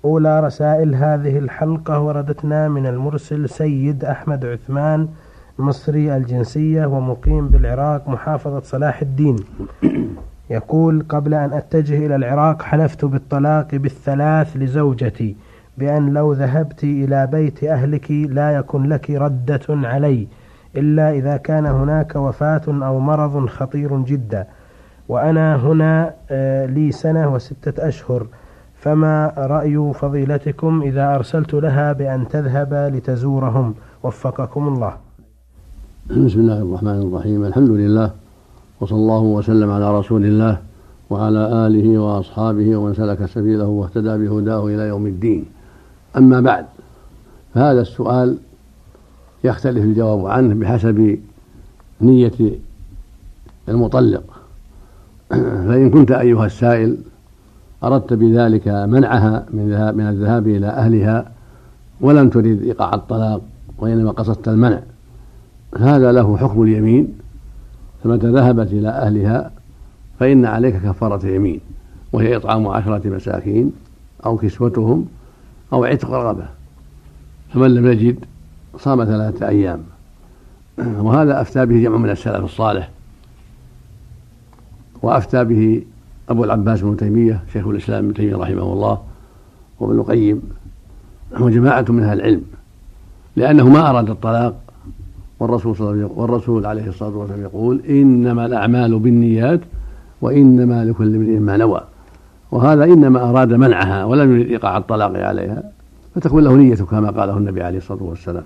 أولى رسائل هذه الحلقة وردتنا من المرسل سيد أحمد عثمان، مصري الجنسية ومقيم بالعراق محافظة صلاح الدين. يقول: قبل أن أتجه إلى العراق حلفت بالطلاق بالثلاث لزوجتي بأن لو ذهبت إلى بيت أهلك لا يكن لك ردة علي إلا إذا كان هناك وفاة أو مرض خطير جدا، وأنا هنا لي 1 و6 أشهر، فما رأي فضيلتكم إذا أرسلت لها بأن تذهب لتزورهم؟ وفقكم الله. بسم الله الرحمن الرحيم. الحمد لله، وصلى الله وسلم على رسول الله وعلى آله وأصحابه ومن سلك سبيله واهتدى بهداه إلى يوم الدين. أما بعد، فهذا السؤال يختلف الجواب عنه بحسب نية المطلق. فإن كنت أيها السائل أردت بذلك منعها من الذهاب إلى أهلها ولم تريد إيقاع الطلاق وإنما قصدت المنع، هذا له حكم اليمين. فمتى ذهبت إلى أهلها فإن عليك كفارة يمين، وهي إطعام 10 مساكين أو كسوتهم أو عتق رقبة، فمن لم يجد صام 3 أيام. وهذا أفتى به جمع من السلف الصالح، وأفتى به أبو العباس بن تيمية شيخ الإسلام ابن تيمية رحمه الله وابن القيم وجماعة من أهل العلم، لأنه ما أراد الطلاق، والرسول عليه الصلاة والسلام يقول: إنما الأعمال بالنيات وإنما لكل امرئ ما نوى. وهذا إنما أراد منعها ولم يريد إيقاع الطلاق عليها، فتكون له نية كما قاله النبي عليه الصلاة والسلام.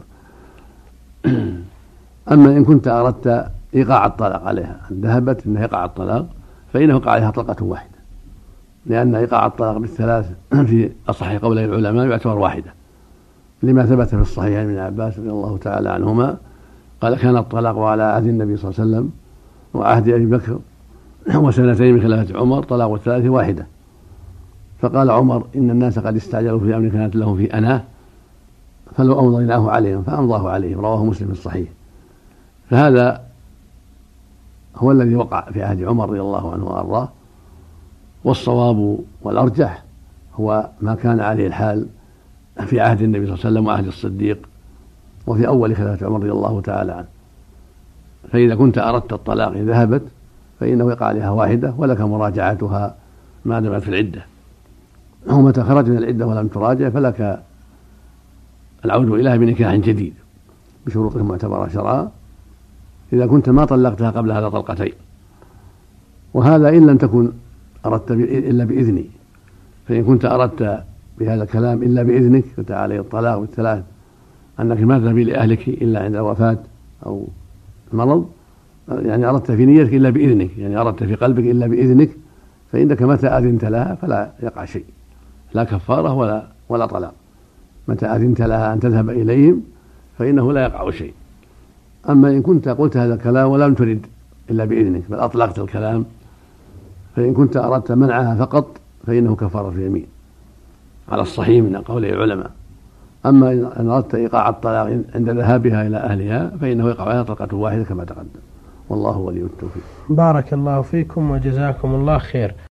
أما إن كنت أردت إيقاع الطلاق عليها، أن ذهبت إنها إيقاع الطلاق، فإنه يقع عليها طلقة واحدة، لأن إيقاع الطلاق بالثلاث في أصح قولي العلماء يعتبر واحدة، لما ثبت في الصحيح عن ابن عباس رضي الله تعالى عنهما قال: كان الطلاق على عهد النبي صلى الله عليه وسلم وعهد أبي بكر و2 من خلافة عمر طلاق الثلاث واحدة. فقال عمر: إن الناس قد استعجلوا في أمر كانت لهم في أناه، فلو أمضيناه عليهم فأمضاه عليهم. رواه مسلم في الصحيح. فهذا هو الذي وقع في عهد عمر رضي الله عنه وأرضاه، والصواب والأرجح هو ما كان عليه الحال في عهد النبي صلى الله عليه وسلم وعهد الصديق وفي أول خلافة عمر رضي الله تعالى عنه. فإذا كنت أردت الطلاق ذهبت فإنه يقع عليها واحدة ولك مراجعتها ما دامت في العدة، ومتى خرج من العدة ولم تراجع فلك العود إليها بنكاح جديد بشروط معتبرة شرعا، إذا كنت ما طلقتها قبل هذا طلقتين. وهذا إن لم تكن أردت إلا بإذني. فإن كنت أردت بهذا الكلام إلا بإذنك فتعالي الطلاق بالثلاث، أنك ما تذهبي لأهلك إلا عند الوفاة أو المرض، يعني أردت في نيتك إلا بإذنك، يعني أردت في قلبك إلا بإذنك، فإنك متى أذنت لها فلا يقع شيء، لا كفارة ولا طلاق. متى أذنت لها أن تذهب إليهم فإنه لا يقع شيء. أما إن كنت قلت هذا الكلام ولم ترد إلا بإذنك بل أطلقت الكلام، فإن كنت أردت منعها فقط فإنه كفارة يمين على الصحيح من قول العلماء. أما إن أردت إيقاع الطلاق عند ذهابها إلى أهلها فإنه يقع عليها طلقة واحدة كما تقدم، والله ولي التوفيق. بارك الله فيكم وجزاكم الله خير.